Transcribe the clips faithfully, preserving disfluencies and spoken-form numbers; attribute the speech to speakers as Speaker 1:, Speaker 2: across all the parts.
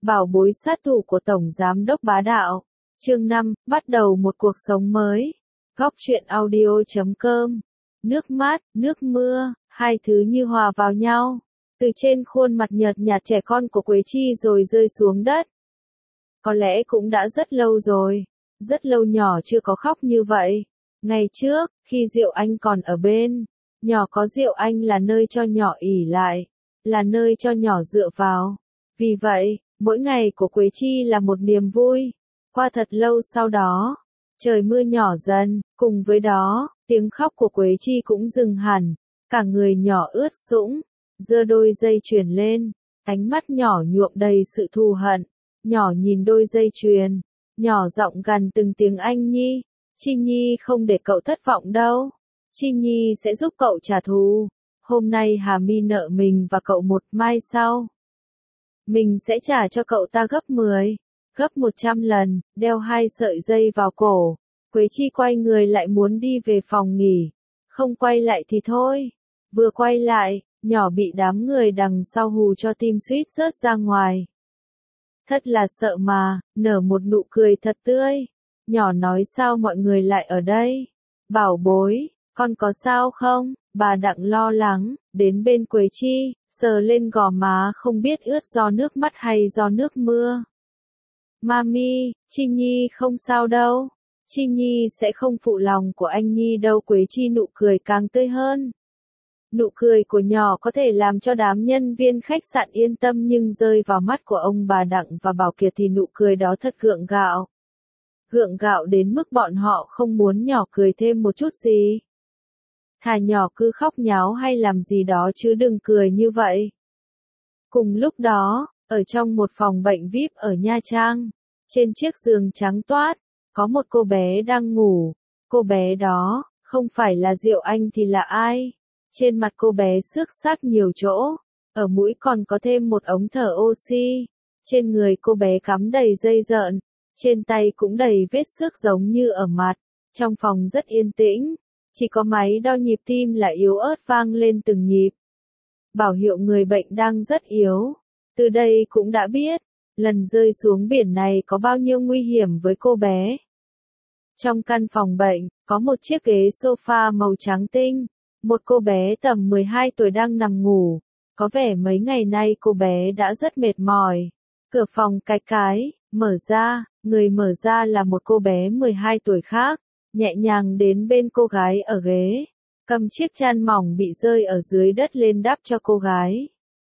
Speaker 1: Bảo bối sát thủ của Tổng Giám đốc Bá Đạo. Chương năm, bắt đầu một cuộc sống mới. Góc truyện audio chấm com. Nước mát, nước mưa, hai thứ như hòa vào nhau. Từ trên khuôn mặt nhợt nhạt trẻ con của Quế Chi rồi rơi xuống đất. Có lẽ cũng đã rất lâu rồi. Rất lâu nhỏ chưa có khóc như vậy. Ngày trước, khi Diệu Anh còn ở bên, nhỏ có Diệu Anh là nơi cho nhỏ ỉ lại, là nơi cho nhỏ dựa vào. Vì vậy, mỗi ngày của Quế Chi là một niềm vui. Qua thật lâu sau đó, trời mưa nhỏ dần, cùng với đó, tiếng khóc của Quế Chi cũng dừng hẳn, cả người nhỏ ướt sũng, giơ đôi dây chuyền lên, ánh mắt nhỏ nhuộm đầy sự thù hận, nhỏ nhìn đôi dây chuyền, nhỏ giọng gằn từng tiếng anh Nhi, Chi Nhi không để cậu thất vọng đâu, Chi Nhi sẽ giúp cậu trả thù, hôm nay Hà Mi nợ mình và cậu một mai sau. Mình sẽ trả cho cậu ta gấp mười, gấp một trăm lần, đeo hai sợi dây vào cổ. Quế Chi quay người lại muốn đi về phòng nghỉ. Không quay lại thì thôi. Vừa quay lại, nhỏ bị đám người đằng sau hù cho tim suýt rớt ra ngoài. Thật là sợ mà, nở một nụ cười thật tươi. Nhỏ nói sao mọi người lại ở đây? Bảo bối, con có sao không? Bà Đặng lo lắng, đến bên Quế Chi, sờ lên gò má không biết ướt do nước mắt hay do nước mưa. Mami, Chi Nhi không sao đâu. Chi Nhi sẽ không phụ lòng của anh Nhi đâu. Quế Chi nụ cười càng tươi hơn. Nụ cười của nhỏ có thể làm cho đám nhân viên khách sạn yên tâm nhưng rơi vào mắt của ông bà Đặng và Bảo Kiệt thì nụ cười đó thật gượng gạo. Gượng gạo đến mức bọn họ không muốn nhỏ cười thêm một chút gì. Thà nhỏ cứ khóc nháo hay làm gì đó chứ đừng cười như vậy. Cùng lúc đó, ở trong một phòng bệnh vi ai pi ở Nha Trang, trên chiếc giường trắng toát, có một cô bé đang ngủ. Cô bé đó, không phải là Diệu Anh thì là ai? Trên mặt cô bé xước xác nhiều chỗ, ở mũi còn có thêm một ống thở oxy. Trên người cô bé cắm đầy dây rợn, trên tay cũng đầy vết xước giống như ở mặt. Trong phòng rất yên tĩnh, chỉ có máy đo nhịp tim là yếu ớt vang lên từng nhịp. Bảo hiệu người bệnh đang rất yếu. Từ đây cũng đã biết, lần rơi xuống biển này có bao nhiêu nguy hiểm với cô bé. Trong căn phòng bệnh, có một chiếc ghế sofa màu trắng tinh. Một cô bé tầm mười hai tuổi đang nằm ngủ. Có vẻ mấy ngày nay cô bé đã rất mệt mỏi. Cửa phòng cái cái, mở ra, người mở ra là một cô bé mười hai tuổi khác, nhẹ nhàng đến bên cô gái ở ghế. Cầm chiếc chăn mỏng bị rơi ở dưới đất lên đắp cho cô gái.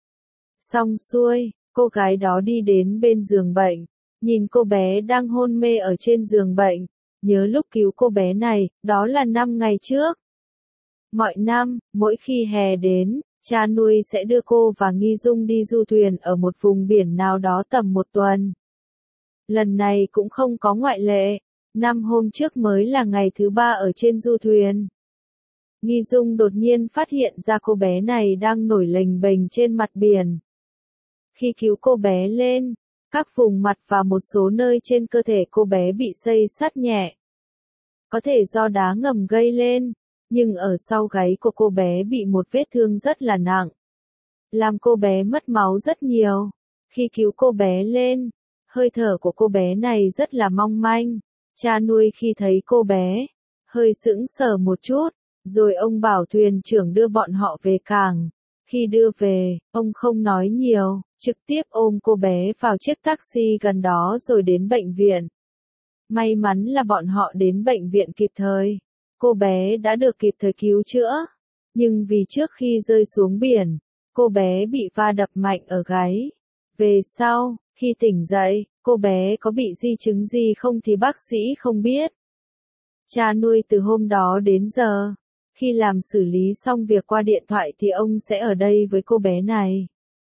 Speaker 1: Xong xuôi, cô gái đó đi đến bên giường bệnh, nhìn cô bé đang hôn mê ở trên giường bệnh, nhớ lúc cứu cô bé này, đó là năm ngày trước. Mọi năm, mỗi khi hè đến, cha nuôi sẽ đưa cô và Nghi Dung đi du thuyền ở một vùng biển nào đó tầm một tuần. Lần này cũng không có ngoại lệ, năm hôm trước mới là ngày thứ ba ở trên du thuyền. Nghi Dung đột nhiên phát hiện ra cô bé này đang nổi lềnh bềnh trên mặt biển. Khi cứu cô bé lên, các vùng mặt và một số nơi trên cơ thể cô bé bị xây xát nhẹ. Có thể do đá ngầm gây lên, nhưng ở sau gáy của cô bé bị một vết thương rất là nặng. Làm cô bé mất máu rất nhiều. Khi cứu cô bé lên, hơi thở của cô bé này rất là mong manh. Cha nuôi khi thấy cô bé, hơi sững sờ một chút. Rồi ông bảo thuyền trưởng đưa bọn họ về cảng. Khi đưa về, ông không nói nhiều, trực tiếp ôm cô bé vào chiếc taxi gần đó rồi đến bệnh viện. May mắn là bọn họ đến bệnh viện kịp thời. Cô bé đã được kịp thời cứu chữa. Nhưng vì trước khi rơi xuống biển, cô bé bị va đập mạnh ở gáy. Về sau, khi tỉnh dậy, cô bé có bị di chứng gì không thì bác sĩ không biết. Cha nuôi từ hôm đó đến giờ, khi làm xử lý xong việc qua điện thoại thì ông sẽ ở đây với cô bé này.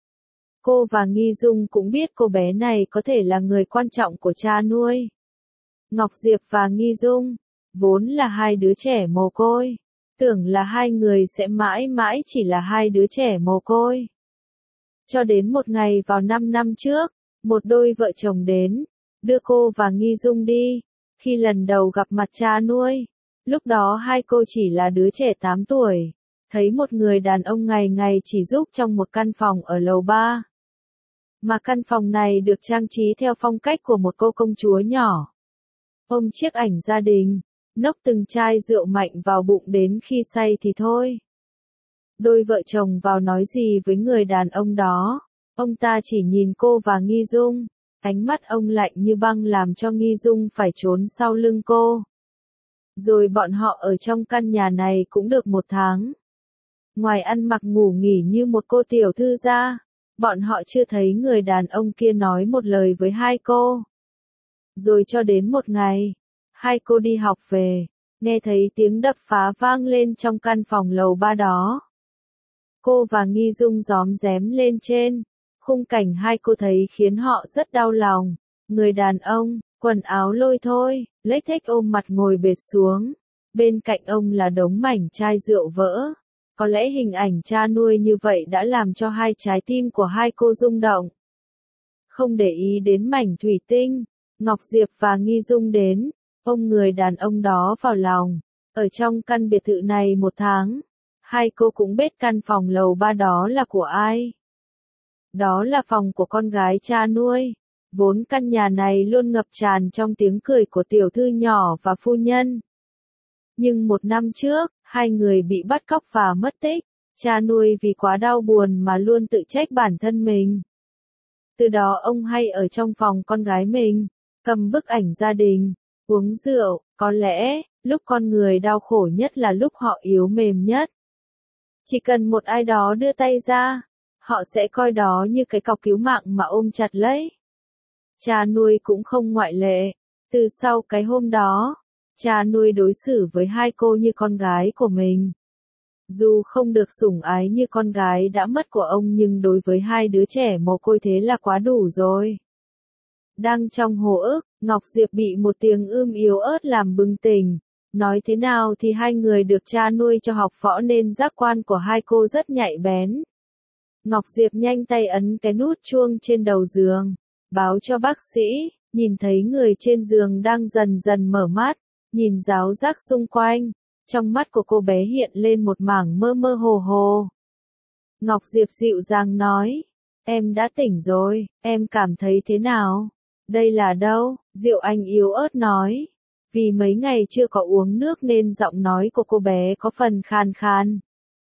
Speaker 1: Cô và Nghi Dung cũng biết cô bé này có thể là người quan trọng của cha nuôi. Ngọc Diệp và Nghi Dung, vốn là hai đứa trẻ mồ côi. Tưởng là hai người sẽ mãi mãi chỉ là hai đứa trẻ mồ côi. Cho đến một ngày vào năm năm trước, một đôi vợ chồng đến, đưa cô và Nghi Dung đi. Khi lần đầu gặp mặt cha nuôi, lúc đó hai cô chỉ là đứa trẻ tám tuổi, thấy một người đàn ông ngày ngày chỉ giúp trong một căn phòng ở lầu ba. mà căn phòng này được trang trí theo phong cách của một cô công chúa nhỏ. Ôm chiếc ảnh gia đình, nốc từng chai rượu mạnh vào bụng đến khi say thì thôi. Đôi vợ chồng vào nói gì với người đàn ông đó, ông ta chỉ nhìn cô và Nghi Dung, ánh mắt ông lạnh như băng làm cho Nghi Dung phải trốn sau lưng cô. Rồi bọn họ ở trong căn nhà này cũng được một tháng. Ngoài ăn mặc ngủ nghỉ như một cô tiểu thư ra, bọn họ chưa thấy người đàn ông kia nói một lời với hai cô. Rồi cho đến một ngày, hai cô đi học về, nghe thấy tiếng đập phá vang lên trong căn phòng lầu ba đó. Cô và Nghi Dung róm rém lên trên, khung cảnh hai cô thấy khiến họ rất đau lòng. Người đàn ông, quần áo lôi thôi, lếch thếch ôm mặt ngồi bệt xuống. Bên cạnh ông là đống mảnh chai rượu vỡ. Có lẽ hình ảnh cha nuôi như vậy đã làm cho hai trái tim của hai cô rung động. Không để ý đến mảnh thủy tinh, Ngọc Diệp và Nghi Dung đến, ôm người đàn ông đó vào lòng. Ở trong căn biệt thự này một tháng, hai cô cũng biết căn phòng lầu ba đó là của ai. Đó là phòng của con gái cha nuôi. Vốn căn nhà này luôn ngập tràn trong tiếng cười của tiểu thư nhỏ và phu nhân. Nhưng một năm trước, hai người bị bắt cóc và mất tích. Cha nuôi vì quá đau buồn mà luôn tự trách bản thân mình. Từ đó ông hay ở trong phòng con gái mình, cầm bức ảnh gia đình, uống rượu. Có lẽ, lúc con người đau khổ nhất là lúc họ yếu mềm nhất. Chỉ cần một ai đó đưa tay ra, họ sẽ coi đó như cái cọc cứu mạng mà ôm chặt lấy. Cha nuôi cũng không ngoại lệ. Từ sau cái hôm đó, cha nuôi đối xử với hai cô như con gái của mình. Dù không được sủng ái như con gái đã mất của ông nhưng đối với hai đứa trẻ mồ côi thế là quá đủ rồi. Đang trong hồ ức, Ngọc Diệp bị một tiếng ưm yếu ớt làm bừng tỉnh. Nói thế nào thì hai người được cha nuôi cho học võ nên giác quan của hai cô rất nhạy bén. Ngọc Diệp nhanh tay ấn cái nút chuông trên đầu giường, báo cho bác sĩ, nhìn thấy người trên giường đang dần dần mở mắt, nhìn ráo rác xung quanh, trong mắt của cô bé hiện lên một mảng mơ mơ hồ hồ. Ngọc Diệp dịu dàng nói, em đã tỉnh rồi, em cảm thấy thế nào? Đây là đâu? Diệu Anh yếu ớt nói. Vì mấy ngày chưa có uống nước nên giọng nói của cô bé có phần khan khan.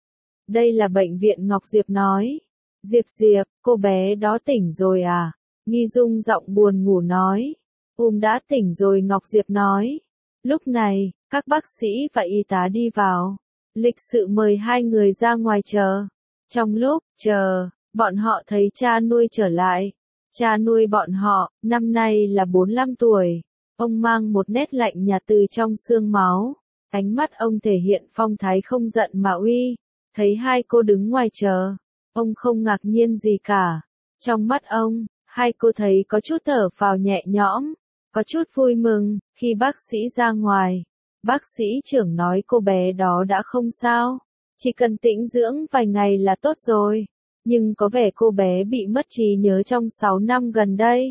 Speaker 1: Đây là bệnh viện, Ngọc Diệp nói. Diệp Diệp, cô bé đó tỉnh rồi à? Nghi Dung giọng buồn ngủ nói. Um đã tỉnh rồi, Ngọc Diệp nói. Lúc này, các bác sĩ và y tá đi vào. Lịch sự mời hai người ra ngoài chờ. Trong lúc chờ, bọn họ thấy cha nuôi trở lại. Cha nuôi bọn họ, năm nay là bốn mươi lăm tuổi. Ông mang một nét lạnh nhạt từ trong xương máu. Ánh mắt ông thể hiện phong thái không giận mà uy. Thấy hai cô đứng ngoài chờ, ông không ngạc nhiên gì cả. Trong mắt ông, hai cô thấy có chút thở phào nhẹ nhõm, có chút vui mừng. Khi bác sĩ ra ngoài, bác sĩ trưởng nói cô bé đó đã không sao, chỉ cần tĩnh dưỡng vài ngày là tốt rồi. Nhưng có vẻ cô bé bị mất trí nhớ trong sáu năm gần đây.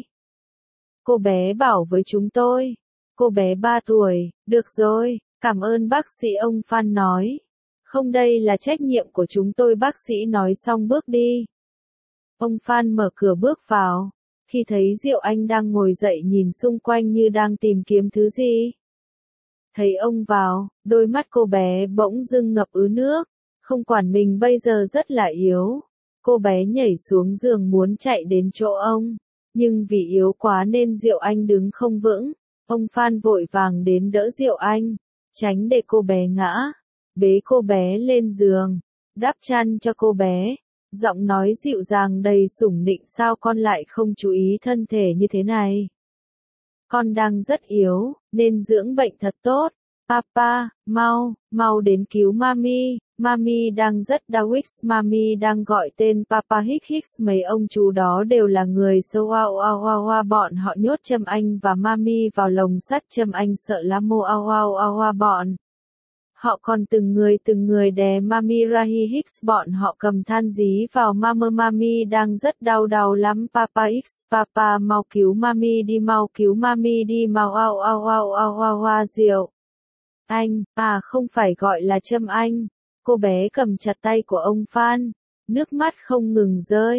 Speaker 1: Cô bé bảo với chúng tôi, cô bé ba tuổi, được rồi, cảm ơn bác sĩ, ông Phan nói. Không, đây là trách nhiệm của chúng tôi, bác sĩ nói xong bước đi. Ông Phan mở cửa bước vào, khi thấy Diệu Anh đang ngồi dậy nhìn xung quanh như đang tìm kiếm thứ gì. Thấy ông vào, đôi mắt cô bé bỗng dưng ngập ứ nước, không quản mình bây giờ rất là yếu. Cô bé nhảy xuống giường muốn chạy đến chỗ ông, nhưng vì yếu quá nên Diệu Anh đứng không vững. Ông Phan vội vàng đến đỡ Diệu Anh, tránh để cô bé ngã, bế cô bé lên giường, đắp chăn cho cô bé. Giọng nói dịu dàng đầy sủng nịnh, sao con lại không chú ý thân thể như thế này? Con đang rất yếu, nên dưỡng bệnh thật tốt. Papa, mau, mau đến cứu Mami, Mami đang rất đau. Hicks, Mami đang gọi tên Papa. Hicks Hicks, mấy ông chú đó đều là người sâu. Oa oa oa oa, bọn họ nhốt Trâm Anh và Mami vào lồng sắt. Trâm Anh sợ lắm. Oa oa oa oa, bọn họ còn từng người từng người đè Mami ra. Hicks, bọn họ cầm than dí vào Mama. Mami đang rất đau đau lắm. Papa. Hicks, Papa mau cứu Mami đi, mau cứu Mami đi, mau. Oa oa oa oa oa oa. Diệu Anh, à không phải gọi là Trâm Anh. Cô bé cầm chặt tay của ông Phan, nước mắt không ngừng rơi.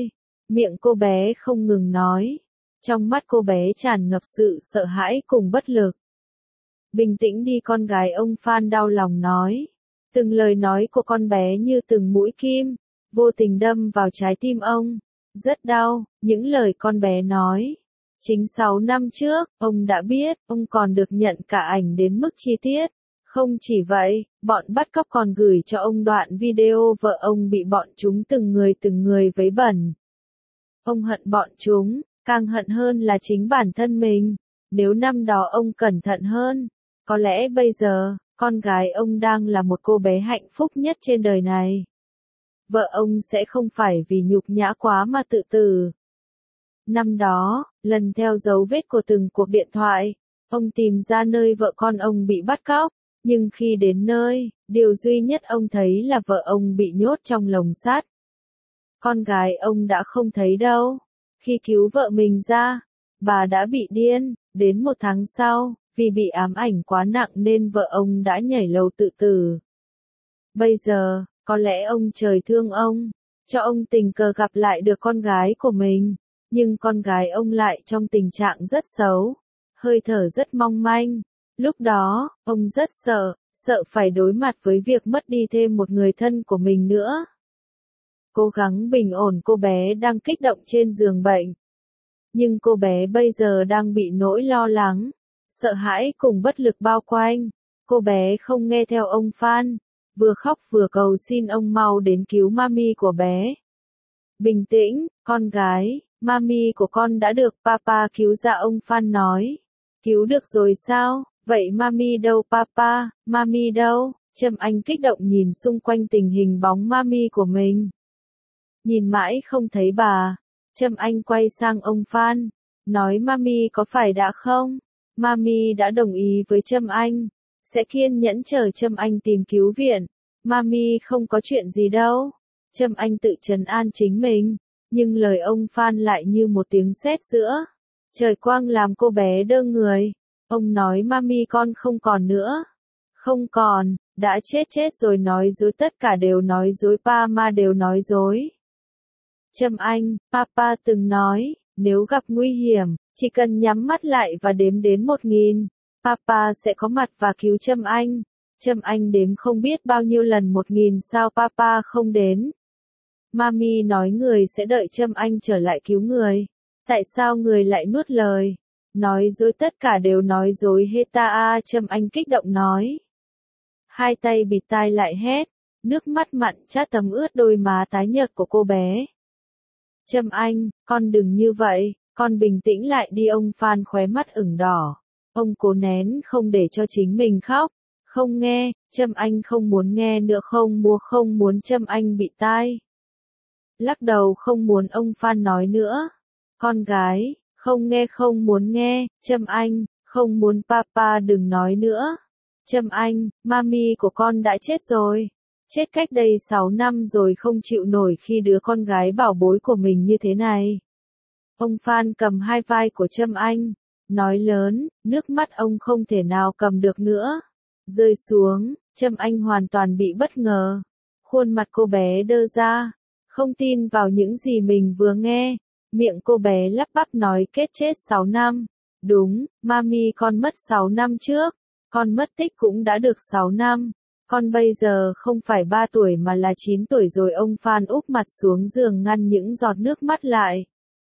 Speaker 1: Miệng cô bé không ngừng nói. Trong mắt cô bé tràn ngập sự sợ hãi cùng bất lực. Bình tĩnh đi con gái ông Phan đau lòng nói. Từng lời nói của con bé như từng mũi kim, vô tình đâm vào trái tim ông. Rất đau, những lời con bé nói. Chính sáu năm trước, ông đã biết, ông còn được nhận cả ảnh đến mức chi tiết. Không chỉ vậy, bọn bắt cóc còn gửi cho ông đoạn video vợ ông bị bọn chúng từng người từng người vấy bẩn. Ông hận bọn chúng, càng hận hơn là chính bản thân mình. Nếu năm đó ông cẩn thận hơn, có lẽ bây giờ, con gái ông đang là một cô bé hạnh phúc nhất trên đời này. Vợ ông sẽ không phải vì nhục nhã quá mà tự tử. Năm đó, lần theo dấu vết của từng cuộc điện thoại, ông tìm ra nơi vợ con ông bị bắt cóc, nhưng khi đến nơi, điều duy nhất ông thấy là vợ ông bị nhốt trong lồng sắt. Con gái ông đã không thấy đâu. Khi cứu vợ mình ra, bà đã bị điên, đến một tháng sau, vì bị ám ảnh quá nặng nên vợ ông đã nhảy lầu tự tử. Bây giờ, có lẽ ông trời thương ông, cho ông tình cờ gặp lại được con gái của mình, nhưng con gái ông lại trong tình trạng rất xấu, hơi thở rất mong manh. Lúc đó, ông rất sợ, sợ phải đối mặt với việc mất đi thêm một người thân của mình nữa. Cố gắng bình ổn cô bé đang kích động trên giường bệnh. Nhưng cô bé bây giờ đang bị nỗi lo lắng, sợ hãi cùng bất lực bao quanh. Cô bé không nghe theo ông Phan, vừa khóc vừa cầu xin ông mau đến cứu mami của bé. Bình tĩnh, con gái, mami của con đã được papa cứu ra, ông Phan nói. Cứu được rồi sao? Vậy mami đâu papa, mami đâu? Trâm Anh kích động nhìn xung quanh tình hình bóng mami của mình. Nhìn mãi không thấy bà, Trâm Anh quay sang ông Phan, nói mami có phải đã không? Mami đã đồng ý với Trâm Anh, sẽ kiên nhẫn chờ Trâm Anh tìm cứu viện. Mami không có chuyện gì đâu. Trâm Anh tự trấn an chính mình, nhưng lời ông Phan lại như một tiếng sét giữa trời quang làm cô bé đơ người. Ông nói mami con không còn nữa. Không còn, đã chết chết rồi, nói dối, tất cả đều nói dối, pa ma đều nói dối. Trâm Anh, papa từng nói, nếu gặp nguy hiểm, chỉ cần nhắm mắt lại và đếm đến một nghìn, papa sẽ có mặt và cứu Trâm Anh. Trâm Anh đếm không biết bao nhiêu lần một nghìn, sao papa không đến? Mami nói người sẽ đợi Trâm Anh trở lại cứu người. Tại sao người lại nuốt lời? Nói dối, tất cả đều nói dối hết ta a, Trâm Anh kích động nói. Hai tay bịt tai lại hét, nước mắt mặn chát thấm ướt đôi má tái nhợt của cô bé. Trâm Anh, con đừng như vậy, con bình tĩnh lại đi, ông Phan khóe mắt ửng đỏ. Ông cố nén không để cho chính mình khóc. Không nghe, Trâm Anh không muốn nghe nữa, không mua không muốn Trâm Anh bị tai. Lắc đầu không muốn ông Phan nói nữa. Con gái, không nghe không muốn nghe, Trâm Anh, không muốn papa đừng nói nữa. Trâm Anh, mami của con đã chết rồi. Chết cách đây sáu năm rồi, không chịu nổi khi đứa con gái bảo bối của mình như thế này. Ông Phan cầm hai vai của Trâm Anh, nói lớn, nước mắt ông không thể nào cầm được nữa. Rơi xuống, Trâm Anh hoàn toàn bị bất ngờ. Khuôn mặt cô bé đơ ra, không tin vào những gì mình vừa nghe. Miệng cô bé lắp bắp nói kết chết sáu năm. Đúng, mami con mất sáu năm trước. Con mất tích cũng đã được sáu năm. Con bây giờ không phải ba tuổi mà là chín tuổi rồi. Ông Phan úp mặt xuống giường ngăn những giọt nước mắt lại.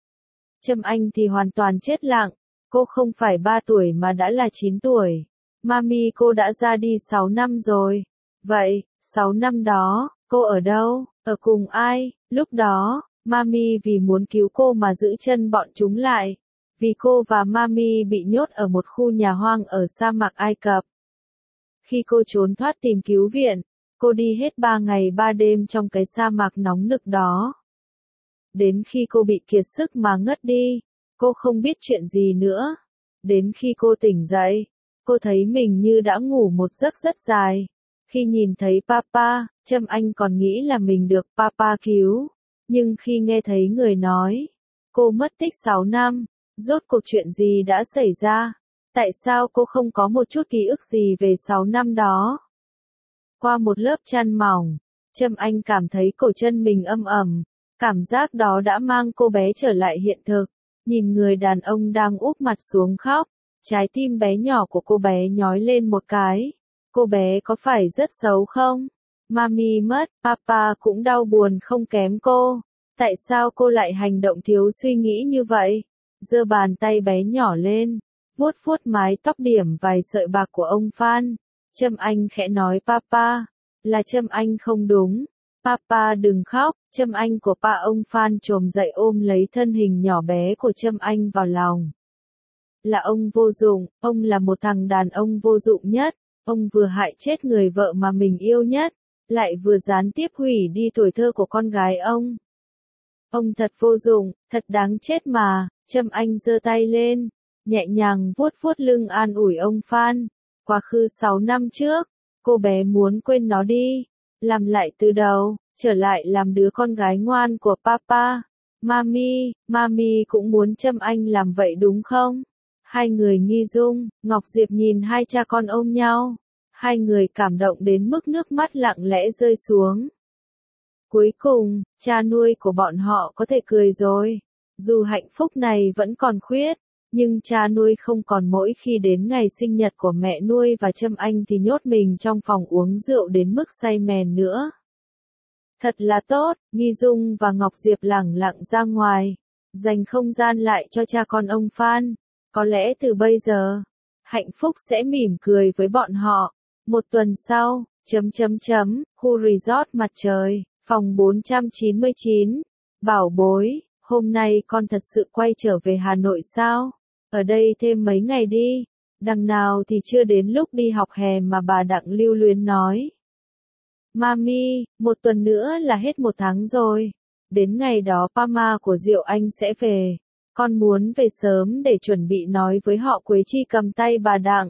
Speaker 1: Trâm Anh thì hoàn toàn chết lặng. Cô không phải ba tuổi mà đã là chín tuổi. Mami cô đã ra đi sáu năm rồi. Vậy, sáu năm đó, cô ở đâu, ở cùng ai? Lúc đó, mami vì muốn cứu cô mà giữ chân bọn chúng lại. Vì cô và mami bị nhốt ở một khu nhà hoang ở sa mạc Ai Cập. Khi cô trốn thoát tìm cứu viện, cô đi hết ba ngày ba đêm trong cái sa mạc nóng nực đó. Đến khi cô bị kiệt sức mà ngất đi, cô không biết chuyện gì nữa. Đến khi cô tỉnh dậy, cô thấy mình như đã ngủ một giấc rất dài. Khi nhìn thấy papa, Trâm Anh còn nghĩ là mình được papa cứu. Nhưng khi nghe thấy người nói, cô mất tích sáu năm, rốt cuộc chuyện gì đã xảy ra? Tại sao cô không có một chút ký ức gì về sáu năm đó? Qua một lớp chăn mỏng, Trâm Anh cảm thấy cổ chân mình âm ẩm, Cảm giác đó đã mang cô bé trở lại hiện thực. Nhìn người đàn ông đang úp mặt xuống khóc, trái tim bé nhỏ của cô bé nhói lên một cái. Cô bé có phải rất xấu không? Mami mất, papa cũng đau buồn không kém cô. Tại sao cô lại hành động thiếu suy nghĩ như vậy? Giơ bàn tay bé nhỏ lên, vuốt vuốt mái tóc điểm vài sợi bạc của ông Phan. Trâm Anh khẽ nói papa, là Trâm Anh không đúng. Papa đừng khóc, Trâm Anh của pa ông Phan chồm dậy ôm lấy thân hình nhỏ bé của Trâm Anh vào lòng. Là ông vô dụng, ông là một thằng đàn ông vô dụng nhất, ông vừa hại chết người vợ mà mình yêu nhất, lại vừa gián tiếp hủy đi tuổi thơ của con gái ông. Ông thật vô dụng, thật đáng chết mà. Trâm Anh giơ tay lên, nhẹ nhàng vuốt vuốt lưng an ủi ông Phan. Quá khứ sáu năm trước, cô bé muốn quên nó đi, làm lại từ đầu, trở lại làm đứa con gái ngoan của papa. Mami, mami cũng muốn Trâm Anh làm vậy đúng không? Hai người nghi dung, Ngọc Diệp nhìn hai cha con ôm nhau. Hai người cảm động đến mức nước mắt lặng lẽ rơi xuống. Cuối cùng, cha nuôi của bọn họ có thể cười rồi. Dù hạnh phúc này vẫn còn khuyết, nhưng cha nuôi không còn mỗi khi đến ngày sinh nhật của mẹ nuôi và Trâm Anh thì nhốt mình trong phòng uống rượu đến mức say mềm nữa. Thật là tốt, Nghi Dung và Ngọc Diệp lẳng lặng ra ngoài, dành không gian lại cho cha con ông Phan. Có lẽ từ bây giờ, hạnh phúc sẽ mỉm cười với bọn họ. Một tuần sau, chấm chấm chấm, khu resort mặt trời, phòng bốn trăm chín mươi chín. Bảo bối, hôm nay con thật sự quay trở về Hà Nội sao? Ở đây thêm mấy ngày đi. Đằng nào thì chưa đến lúc đi học hè mà bà Đặng lưu luyến nói. Mami, một tuần nữa là hết một tháng rồi. Đến ngày đó Pama của Diệu Anh sẽ về. Con muốn về sớm để chuẩn bị nói với họ. Quế Chi cầm tay bà Đặng.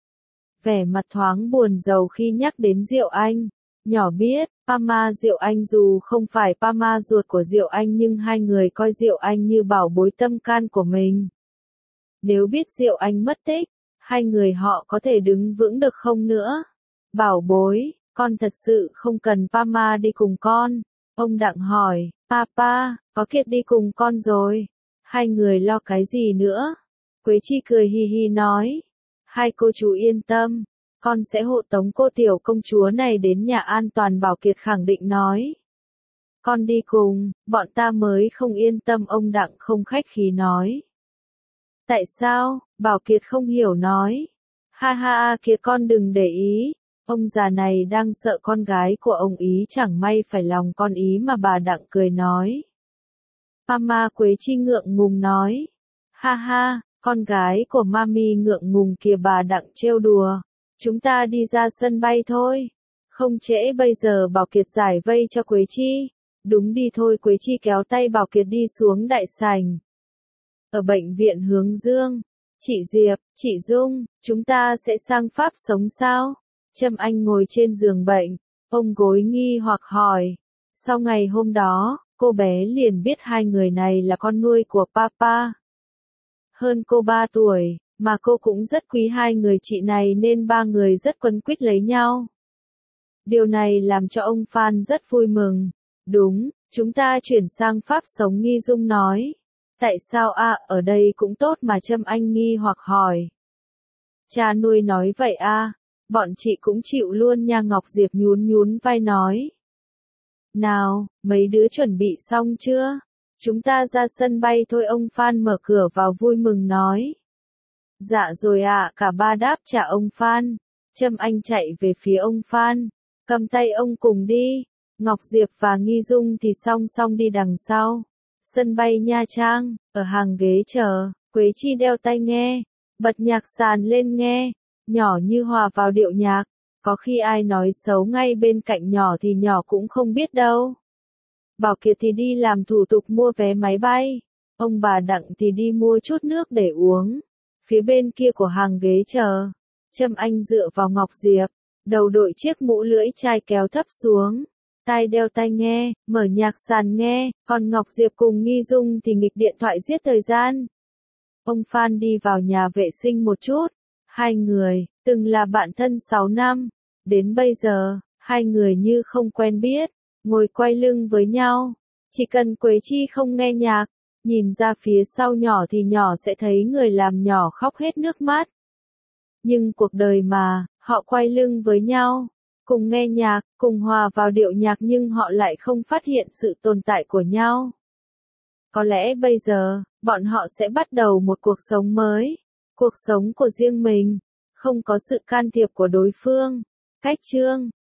Speaker 1: Vẻ mặt thoáng buồn rầu khi nhắc đến Diệu Anh. Nhỏ biết, Pama Diệu Anh dù không phải Pama ruột của Diệu Anh nhưng hai người coi Diệu Anh như bảo bối tâm can của mình. Nếu biết Diệu Anh mất tích, hai người họ có thể đứng vững được không nữa? Bảo bối, con thật sự không cần Pama đi cùng con. Ông Đặng hỏi, Papa, có Kiệt đi cùng con rồi. Hai người lo cái gì nữa? Quế Chi cười hi hi nói. Hai cô chú yên tâm, con sẽ hộ tống cô tiểu công chúa này đến nhà an toàn. Bảo Kiệt khẳng định nói. Con đi cùng, bọn ta mới không yên tâm. Ông Đặng không khách khí nói. Tại sao? Bảo Kiệt không hiểu nói. Ha ha Kiệt con đừng để ý. Ông già này đang sợ con gái của ông ý chẳng may phải lòng con ý mà. Bà Đặng cười nói. Mama Quế Chi ngượng ngùng nói. Ha ha, con gái của mami ngượng ngùng kìa. Bà Đặng trêu đùa. Chúng ta đi ra sân bay thôi. Không trễ bây giờ. Bảo Kiệt giải vây cho Quế Chi. Đúng đi thôi. Quế Chi kéo tay Bảo Kiệt đi xuống đại sảnh. Ở bệnh viện Hướng Dương, chị Diệp, chị Dung, chúng ta sẽ sang Pháp sống sao? Trâm Anh ngồi trên giường bệnh, ôm gối nghi hoặc hỏi. Sau ngày hôm đó, cô bé liền biết hai người này là con nuôi của papa. Hơn cô ba tuổi, mà cô cũng rất quý hai người chị này nên ba người rất quấn quýt lấy nhau. Điều này làm cho ông Phan rất vui mừng. Đúng, chúng ta chuyển sang Pháp sống. Nghi Dung nói. Tại sao a à, ở đây cũng tốt mà. Trâm Anh nghi hoặc hỏi. Cha nuôi nói vậy a à, bọn chị cũng chịu luôn nha. Ngọc Diệp nhún nhún vai nói. Nào, mấy đứa chuẩn bị xong chưa? Chúng ta ra sân bay thôi. Ông Phan mở cửa vào vui mừng nói. Dạ rồi ạ. À, cả ba đáp trả ông Phan. Trâm Anh chạy về phía ông Phan, cầm tay ông cùng đi. Ngọc Diệp và Nghi Dung thì song song đi đằng sau. Sân bay Nha Trang, ở hàng ghế chờ, Quế Chi đeo tai nghe, bật nhạc sàn lên nghe, nhỏ như hòa vào điệu nhạc. Có khi ai nói xấu ngay bên cạnh nhỏ thì nhỏ cũng không biết đâu. Bảo Kiệt thì đi làm thủ tục mua vé máy bay. Ông bà Đặng thì đi mua chút nước để uống. Phía bên kia của hàng ghế chờ, Trâm Anh dựa vào Ngọc Diệp, đầu đội chiếc mũ lưỡi chai kéo thấp xuống. Tai đeo tai nghe, mở nhạc sàn nghe, còn Ngọc Diệp cùng Nghi Dung thì nghịch điện thoại giết thời gian. Ông Phan đi vào nhà vệ sinh một chút. Hai người, từng là bạn thân sáu năm. Đến bây giờ, hai người như không quen biết, ngồi quay lưng với nhau. Chỉ cần Quế Chi không nghe nhạc, nhìn ra phía sau nhỏ thì nhỏ sẽ thấy người làm nhỏ khóc hết nước mắt. Nhưng cuộc đời mà, họ quay lưng với nhau, cùng nghe nhạc, cùng hòa vào điệu nhạc nhưng họ lại không phát hiện sự tồn tại của nhau. Có lẽ bây giờ, bọn họ sẽ bắt đầu một cuộc sống mới, cuộc sống của riêng mình, không có sự can thiệp của đối phương. Cách chương